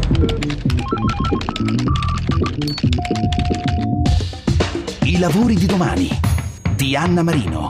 I lavori di domani di Anna Marino.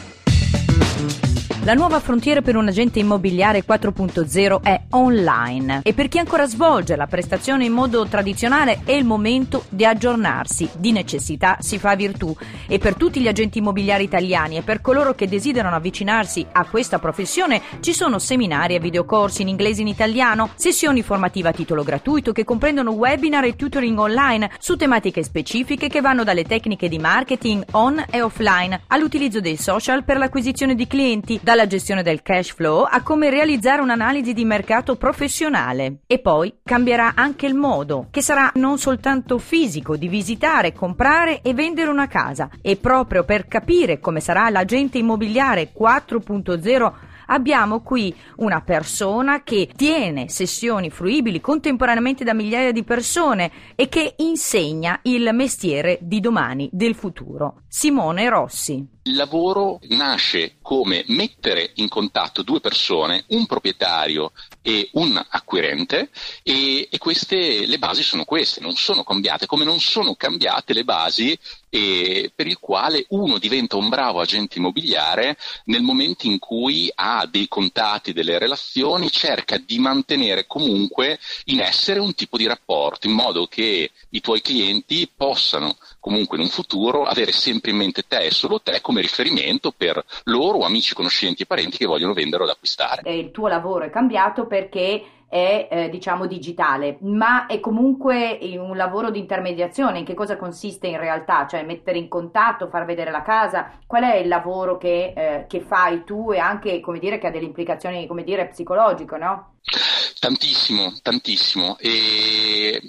La nuova frontiera per un agente immobiliare 4.0 è online e per chi ancora svolge la prestazione in modo tradizionale è il momento di aggiornarsi. Di necessità si fa virtù e per tutti gli agenti immobiliari italiani e per coloro che desiderano avvicinarsi a questa professione ci sono seminari e videocorsi in inglese e in italiano, sessioni formative a titolo gratuito che comprendono webinar e tutoring online su tematiche specifiche che vanno dalle tecniche di marketing on e offline all'utilizzo dei social per l'acquisizione di clienti, dalla gestione del cash flow a come realizzare un'analisi di mercato professionale. E poi cambierà anche il modo, che sarà non soltanto fisico, di visitare, comprare e vendere una casa. E proprio per capire come sarà l'agente immobiliare 4.0 abbiamo qui una persona che tiene sessioni fruibili contemporaneamente da migliaia di persone e che insegna il mestiere di domani, del futuro. Simone Rossi. Il lavoro nasce come mettere in contatto due persone, un proprietario e un acquirente, e queste, le basi sono queste, non sono cambiate, come non sono cambiate le basi per il quale uno diventa un bravo agente immobiliare nel momento in cui ha dei contatti, delle relazioni, cerca di mantenere comunque in essere un tipo di rapporto, in modo che i tuoi clienti possano comunque in un futuro avere sempre in mente te e solo te come riferimento per loro, amici, conoscenti e parenti che vogliono vendere o ad acquistare. Il tuo lavoro è cambiato perché è digitale, ma è comunque un lavoro di intermediazione. In che cosa consiste in realtà? Cioè mettere in contatto, far vedere la casa? Qual è il lavoro che fai tu e anche, come dire, che ha delle implicazioni, come dire, psicologiche, no? Tantissimo, e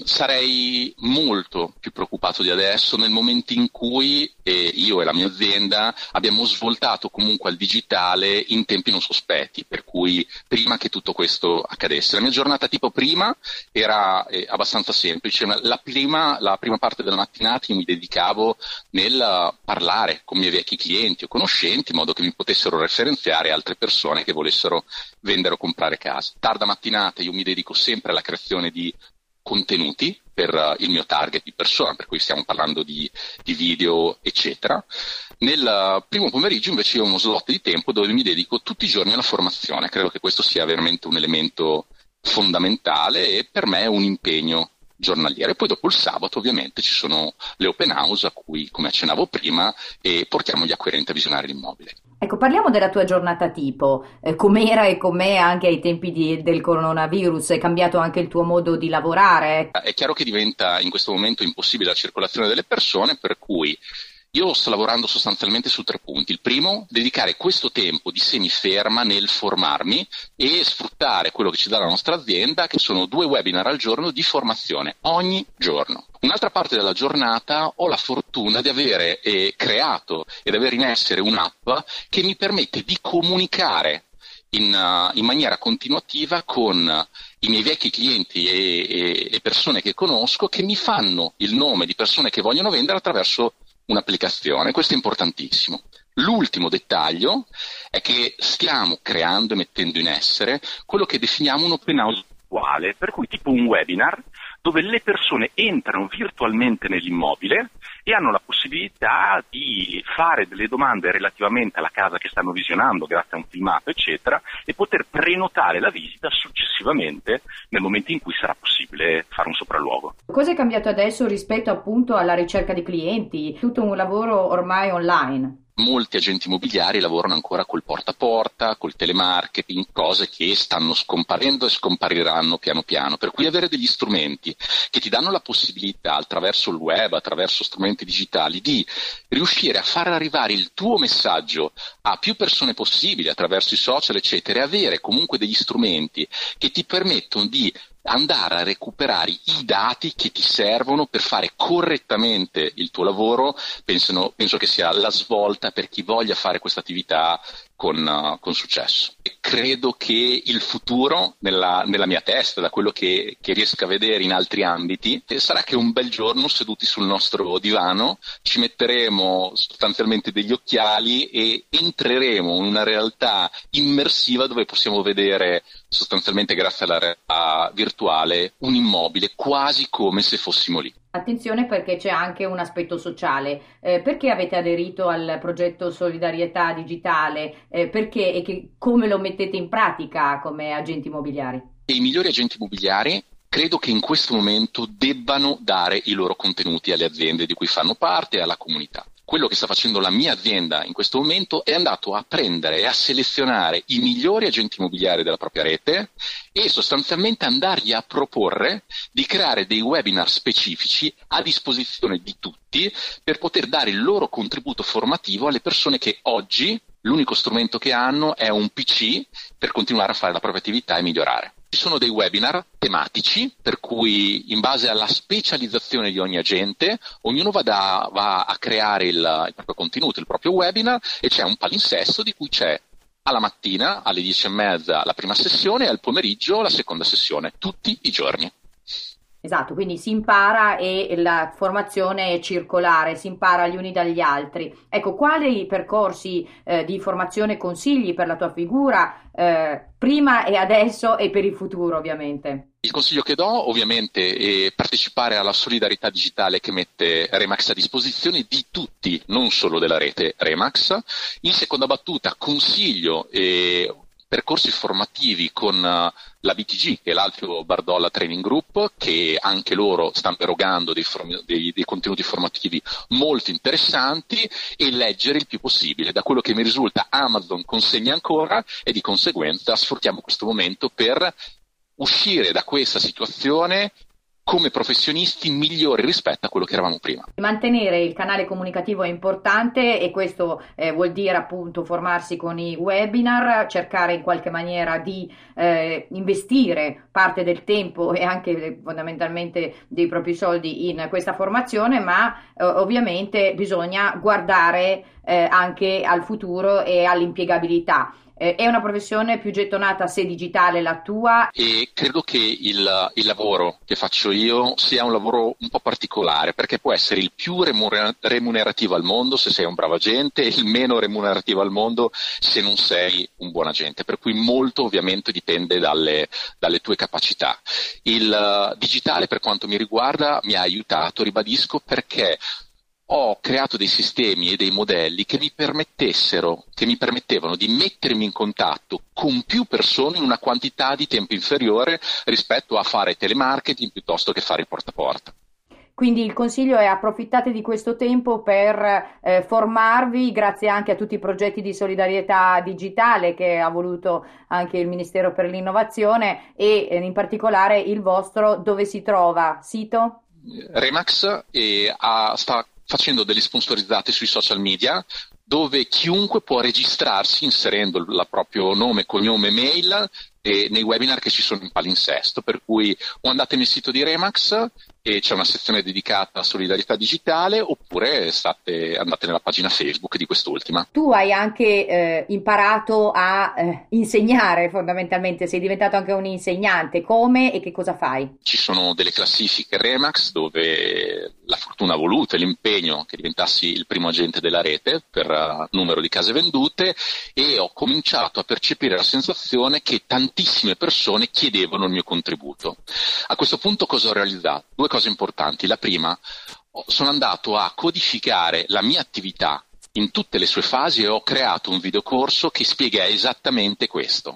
sarei molto più preoccupato di adesso nel momento in cui io e la mia azienda abbiamo svoltato comunque al digitale in tempi non sospetti, per cui prima che tutto questo accadesse. La mia giornata tipo prima era abbastanza semplice. La prima parte della mattinata io mi dedicavo nel parlare con i miei vecchi clienti o conoscenti in modo che mi potessero referenziare altre persone che volessero vendere o comprare casa. Tarda mattinata io mi dedico sempre alla creazione di contenuti per il mio target di persona, per cui stiamo parlando di video, eccetera. Nel primo pomeriggio invece ho uno slot di tempo dove mi dedico tutti i giorni alla formazione. Credo che questo sia veramente un elemento fondamentale e per me è un impegno giornaliero. E poi dopo il sabato ovviamente ci sono le open house a cui, come accennavo prima, portiamo gli acquirenti a visionare l'immobile. Ecco, parliamo della tua giornata tipo, com'era e com'è anche ai tempi del coronavirus. È cambiato anche il tuo modo di lavorare? È chiaro che diventa in questo momento impossibile la circolazione delle persone, per cui io sto lavorando sostanzialmente su 3 punti. Il primo, dedicare questo tempo di semiferma nel formarmi e sfruttare quello che ci dà la nostra azienda, che sono 2 webinar al giorno di formazione, ogni giorno. Un'altra parte della giornata ho la fortuna di avere creato ed avere in essere un'app che mi permette di comunicare in maniera continuativa con i miei vecchi clienti e persone che conosco, che mi fanno il nome di persone che vogliono vendere attraverso un'applicazione. Questo è importantissimo. L'ultimo dettaglio è che stiamo creando e mettendo in essere quello che definiamo un open house virtuale, per cui tipo un webinar dove le persone entrano virtualmente nell'immobile e hanno la possibilità di fare delle domande relativamente alla casa che stanno visionando grazie a un filmato, eccetera, e poter prenotare la visita successivamente nel momento in cui sarà possibile fare un sopralluogo. Cosa è cambiato adesso rispetto appunto alla ricerca di clienti? Tutto un lavoro ormai online. Molti agenti immobiliari lavorano ancora col porta a porta, col telemarketing, cose che stanno scomparendo e scompariranno piano piano, per cui avere degli strumenti che ti danno la possibilità attraverso il web, attraverso strumenti digitali, di riuscire a far arrivare il tuo messaggio a più persone possibili attraverso i social, eccetera, e avere comunque degli strumenti che ti permettono di andare a recuperare i dati che ti servono per fare correttamente il tuo lavoro. Penso che sia la svolta per chi voglia fare questa attività con successo. E credo che il futuro nella mia testa, da quello che riesco a vedere in altri ambiti, sarà che un bel giorno seduti sul nostro divano ci metteremo sostanzialmente degli occhiali e entreremo in una realtà immersiva dove possiamo vedere sostanzialmente, grazie alla realtà virtuale, un immobile quasi come se fossimo lì. Attenzione, perché c'è anche un aspetto sociale. Perché avete aderito al progetto Solidarietà Digitale? Perché e come lo mettete in pratica come agenti immobiliari? I migliori agenti immobiliari credo che in questo momento debbano dare i loro contenuti alle aziende di cui fanno parte e alla comunità. Quello che sta facendo la mia azienda in questo momento è andato a prendere e a selezionare i migliori agenti immobiliari della propria rete e sostanzialmente andargli a proporre di creare dei webinar specifici a disposizione di tutti per poter dare il loro contributo formativo alle persone che oggi l'unico strumento che hanno è un PC per continuare a fare la propria attività e migliorare. Ci sono dei webinar tematici per cui, in base alla specializzazione di ogni agente, ognuno va a creare il proprio contenuto, il proprio webinar, e c'è un palinsesto di cui c'è alla mattina alle 10:30 la prima sessione e al pomeriggio la seconda sessione, tutti i giorni. Esatto, quindi si impara e la formazione è circolare, si impara gli uni dagli altri. Ecco, quali percorsi di formazione consigli per la tua figura prima e adesso e per il futuro, ovviamente? Il consiglio che do ovviamente è partecipare alla solidarietà digitale che mette Remax a disposizione di tutti, non solo della rete Remax. In seconda battuta consiglio percorsi formativi con la BTG, che è l'Alfio Bardolla Training Group, che anche loro stanno erogando dei contenuti formativi molto interessanti, e leggere il più possibile. Da quello che mi risulta, Amazon consegna ancora e di conseguenza sfruttiamo questo momento per uscire da questa situazione come professionisti migliori rispetto a quello che eravamo prima. Mantenere il canale comunicativo è importante, e questo vuol dire appunto formarsi con i webinar, cercare in qualche maniera di investire parte del tempo e anche fondamentalmente dei propri soldi in questa formazione, ma ovviamente bisogna guardare anche al futuro e all'impiegabilità. È una professione più gettonata se digitale la tua? E credo che il lavoro che faccio io sia un lavoro un po' particolare, perché può essere il più remunerativo al mondo se sei un bravo agente e il meno remunerativo al mondo se non sei un buon agente, per cui molto ovviamente dipende dalle tue capacità. Il digitale, per quanto mi riguarda, mi ha aiutato, ribadisco, perché ho creato dei sistemi e dei modelli che mi permettevano di mettermi in contatto con più persone in una quantità di tempo inferiore rispetto a fare telemarketing piuttosto che fare il porta a porta. Quindi il consiglio è: approfittate di questo tempo per formarvi, grazie anche a tutti i progetti di solidarietà digitale che ha voluto anche il Ministero per l'Innovazione, e in particolare il vostro dove si trova? Sito? Remax sta facendo delle sponsorizzate sui social media, dove chiunque può registrarsi inserendo il proprio nome, cognome e mail nei webinar che ci sono in palinsesto, per cui o andate nel sito di Remax e c'è una sezione dedicata a solidarietà digitale, oppure andate nella pagina Facebook di quest'ultima. Tu hai anche imparato a insegnare, fondamentalmente sei diventato anche un insegnante. Come e che cosa fai? Ci sono delle classifiche Remax dove la fortuna ha voluto e l'impegno che diventassi il primo agente della rete per numero di case vendute, e ho cominciato a percepire la sensazione che tantissime persone chiedevano il mio contributo. A questo punto cosa ho realizzato? Due cose importanti. La prima, sono andato a codificare la mia attività in tutte le sue fasi e ho creato un videocorso che spiega esattamente questo,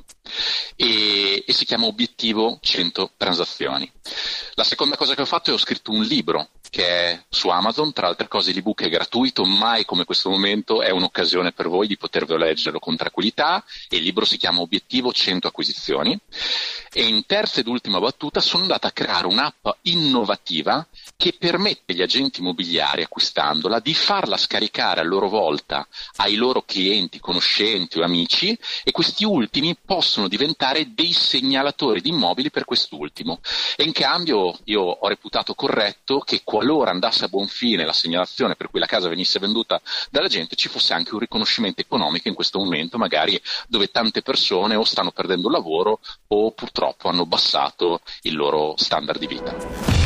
e si chiama Obiettivo 100 transazioni. La seconda cosa che ho fatto è ho scritto un libro che è su Amazon. Tra altre cose l'ebook è gratuito, mai come questo momento è un'occasione per voi di potervelo leggerlo con tranquillità, e il libro si chiama Obiettivo 100 acquisizioni. E in terza ed ultima battuta sono andato a creare un'app innovativa che permette agli agenti immobiliari, acquistandola, di farla scaricare a loro volta ai loro clienti, conoscenti o amici, e questi ultimi possono diventare dei segnalatori di immobili per quest'ultimo. E in cambio io ho reputato corretto che qualora andasse a buon fine la segnalazione per cui la casa venisse venduta dalla gente, ci fosse anche un riconoscimento economico in questo momento, magari dove tante persone o stanno perdendo il lavoro o purtroppo hanno abbassato il loro standard di vita.